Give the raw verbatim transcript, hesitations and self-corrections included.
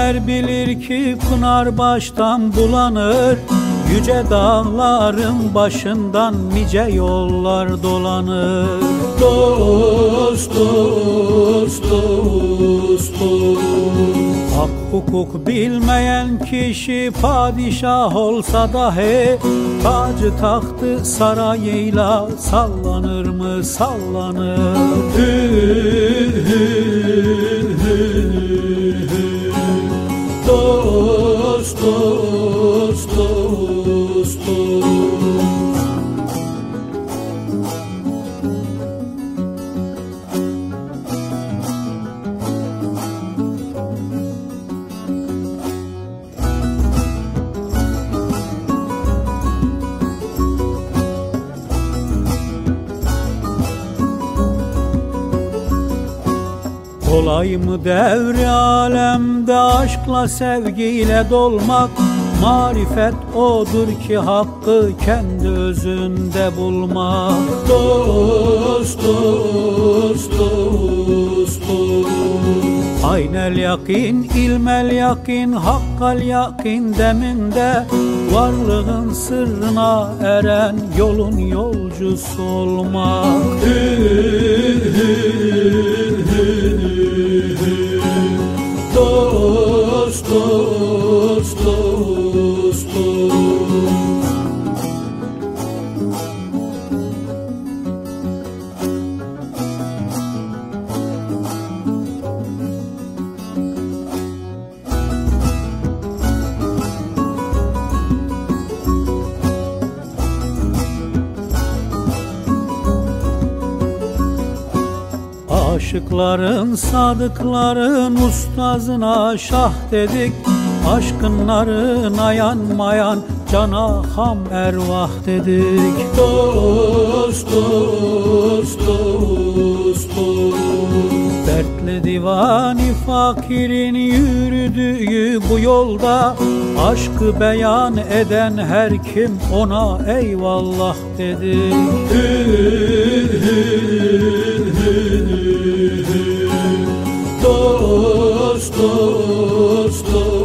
Bilenler bilir ki pınar baştan bulanır, yüce dağların başından nice yollar dolanır. Dost, dost, dost, dost. Hak hukuk bilmeyen kişi padişah olsa dahi, tacı tahtı sarayıyla sallanır mı sallanır. Hü, hü, hü, hü. Dost, dost, dost, dost. Kolay mı devri alemde aşkla sevgiyle dolmak? Marifet odur ki hakkı kendi özünde bulmak. Dost, dost, dost, dost. Aynel yakin, ilmel yakin, hakkal yakin deminde varlığın sırrına eren yolun yolcusu olmak. Hü, hü, hü, hü. Dost, dost, dost, dost. Aşıkların, sadıkların ustazına şah dedik. Aşkınlarına yanmayan cana ham ervah dedik. Dost, dost, dost, dost. Dertli divani fakirin yürüdüğü bu yolda, aşkı beyan eden her kim ona eyvallah dedik. Hü, hü, hü, hü. Dost, dost, dost.